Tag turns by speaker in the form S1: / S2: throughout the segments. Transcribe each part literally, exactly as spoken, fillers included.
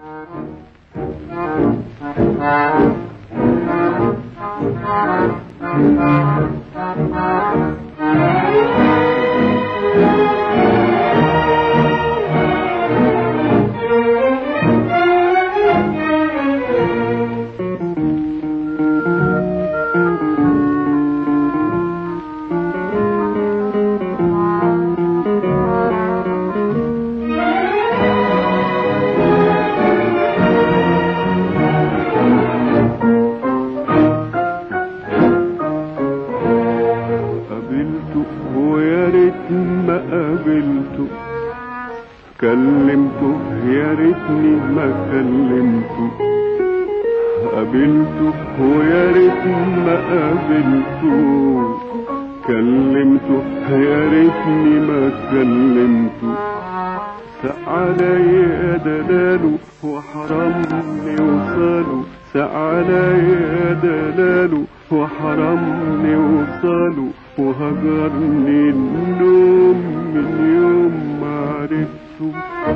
S1: كلمته يا ريتني ما كلمته، قابلته ويا ريتني ما قابلته، كلمته يا ريتني ما كلمته، ساق عليا دلاله وحرمني وصاله، ساق عليا دلاله وحرمني وصاله، وهجرني النوم من يوم ما عرفته.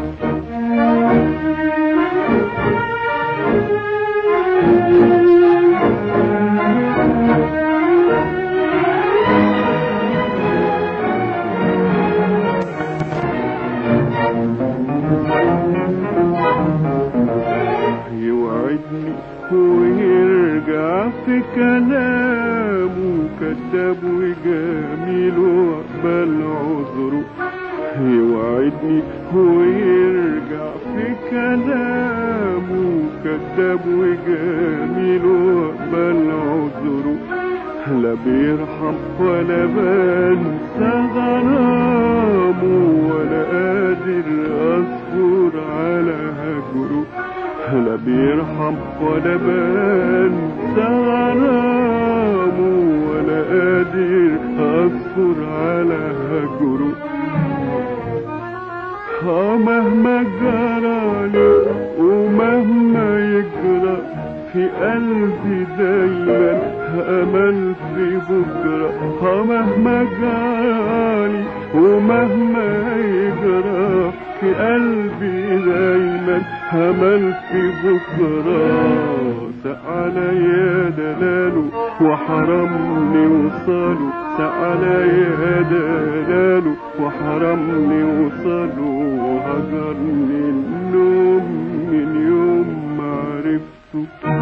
S1: يوعدني ويرجع في كلامه، كذاب وجميل واقبل عذره، يوعدني ويرجع في كلامه، كذاب وجميل واقبل عذره، لا بيرحم ولا بنسى غرامه، ولا قادر اصبر على هجره، لا بيرحم ولا بنسى غرامه، ولا قادر اصبر على هجره. اه مهما جرالي ومهما يجرى في قلبي دايما امل في بكره، اه مهما جرالي ومهما يجرى في قلبي دايما امل في بكره، ساق عليا دلاله وحرمني وصاله، ساق عليا دلاله وحرمني وصاله، وهجرني النوم من يوم ما عرفته.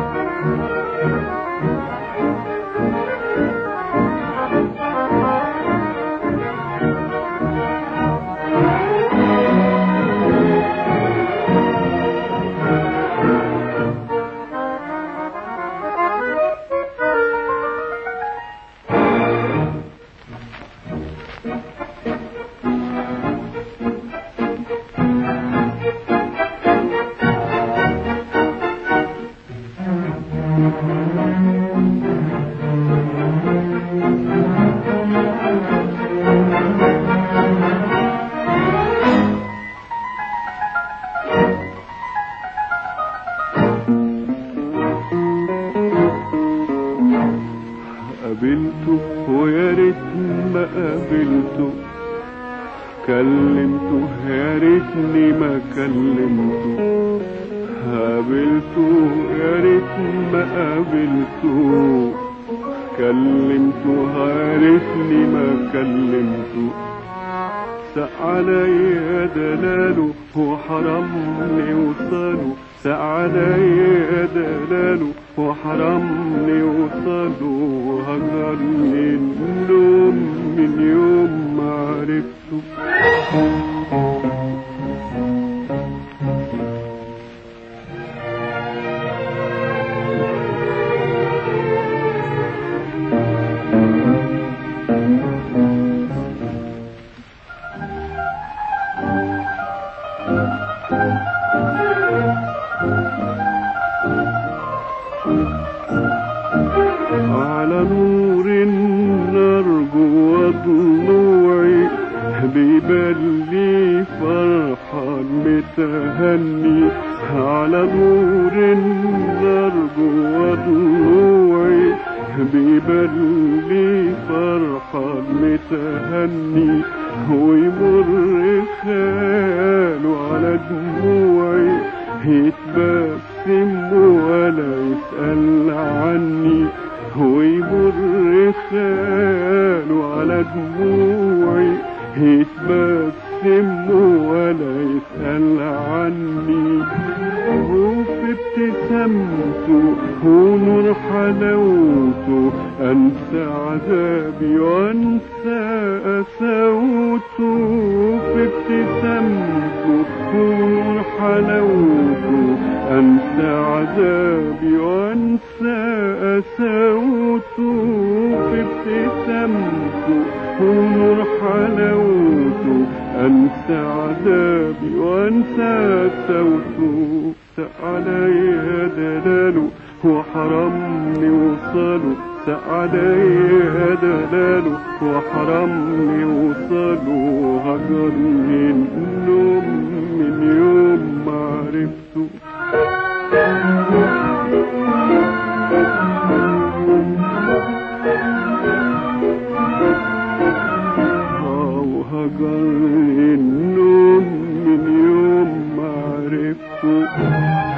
S1: قابلته ويا ريتني ما قابلته، كلمته يا ريتني ما كلمته، قابلته يا ريتني ما قابلته، كلمته يا ريتني ما كلمته، ساق عليا دلاله وحرمني وصاله، ساق عليا دلاله وحرمني وصاله، وهجرني النوم من يوم ما عرفته. على نور النار جوا ضلوعي بيبلي فرحان متهني، على نور النار جوا ضلوعي بيبلي فرحان متهني، ويمر خاله على دموعي يتبسم ولا يسأل عني، ويمر خاله على دموعي يتبسم ولا يسأل عني، وفي ابتسامته ونور حلاوته انسى عذابي وانسى قساوته، في ابتسامته ونور حلاوته انسى عذابي وانسى قساوته، في ابتسامته ونور حلاوته انسى عذابي وانسى قساوته، ساق عليا دلاله وحرمني وصاله، ساق عليا دلاله وحرمني وصاله، هجرني النوم من يوم ما عرفته. وهجرني النوم من يوم ما عرفته.